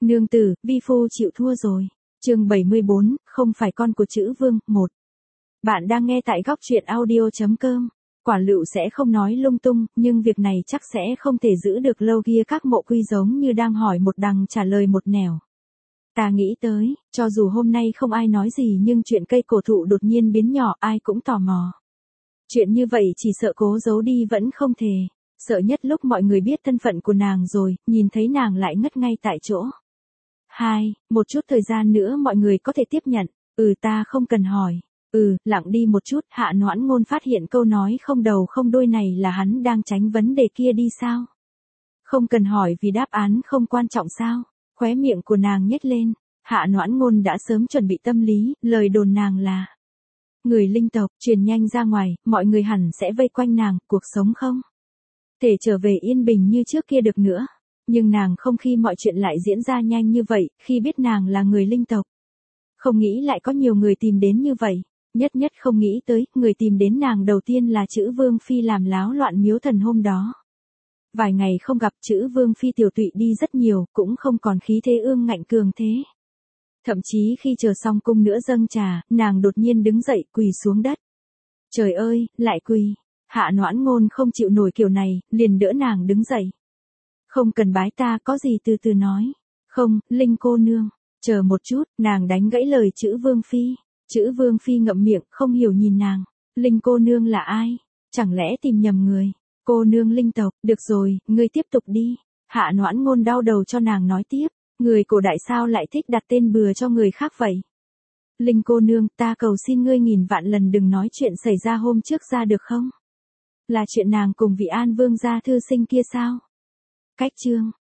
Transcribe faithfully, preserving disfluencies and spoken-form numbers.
Nương tử, vi phu chịu thua rồi. Chương bảy mươi bốn, không phải con của chữ Vương, một. Bạn đang nghe tại góc truyện audio chấm com. Quả lựu sẽ không nói lung tung, nhưng việc này chắc sẽ không thể giữ được lâu kia, các mộ quy giống như đang hỏi một đằng trả lời một nẻo. Ta nghĩ tới, cho dù hôm nay không ai nói gì nhưng chuyện cây cổ thụ đột nhiên biến nhỏ ai cũng tò mò. Chuyện như vậy chỉ sợ cố giấu đi vẫn không thể. Sợ nhất lúc mọi người biết thân phận của nàng rồi, nhìn thấy nàng lại ngất ngay tại chỗ. Hai, một chút thời gian nữa mọi người có thể tiếp nhận. Ừ, ta không cần hỏi. Ừ, lặng đi một chút, Hạ Noãn Ngôn phát hiện câu nói không đầu không đuôi này là hắn đang tránh vấn đề kia đi sao? Không cần hỏi vì đáp án không quan trọng sao? Khóe miệng của nàng nhếch lên. Hạ Noãn Ngôn đã sớm chuẩn bị tâm lý, lời đồn nàng là người linh tộc, truyền nhanh ra ngoài, mọi người hẳn sẽ vây quanh nàng, cuộc sống không thể trở về yên bình như trước kia được nữa. Nhưng nàng không, khi mọi chuyện lại diễn ra nhanh như vậy, khi biết nàng là người linh tộc. Không nghĩ lại có nhiều người tìm đến như vậy. Nhất nhất không nghĩ tới, người tìm đến nàng đầu tiên là chữ Vương Phi làm láo loạn miếu thần hôm đó. Vài ngày không gặp, chữ Vương Phi tiểu tụy đi rất nhiều, cũng không còn khí thế ương ngạnh cường thế. Thậm chí khi chờ xong cung nữa dâng trà, nàng đột nhiên đứng dậy quỳ xuống đất. Trời ơi, lại quỳ. Hạ Noãn Ngôn không chịu nổi kiểu này, liền đỡ nàng đứng dậy. Không cần bái ta, có gì từ từ nói. Không, Linh cô nương, chờ một chút, nàng đánh gãy lời chữ Vương Phi. Chữ Vương Phi ngậm miệng, không hiểu nhìn nàng. Linh cô nương là ai? Chẳng lẽ tìm nhầm người? Cô nương linh tộc, được rồi, ngươi tiếp tục đi. Hạ Noãn Ngôn đau đầu cho nàng nói tiếp. Người cổ đại sao lại thích đặt tên bừa cho người khác vậy? Linh cô nương, ta cầu xin ngươi nghìn vạn lần đừng nói chuyện xảy ra hôm trước ra được không? Là chuyện nàng cùng vị An Vương gia thư sinh kia sao? Cách chương.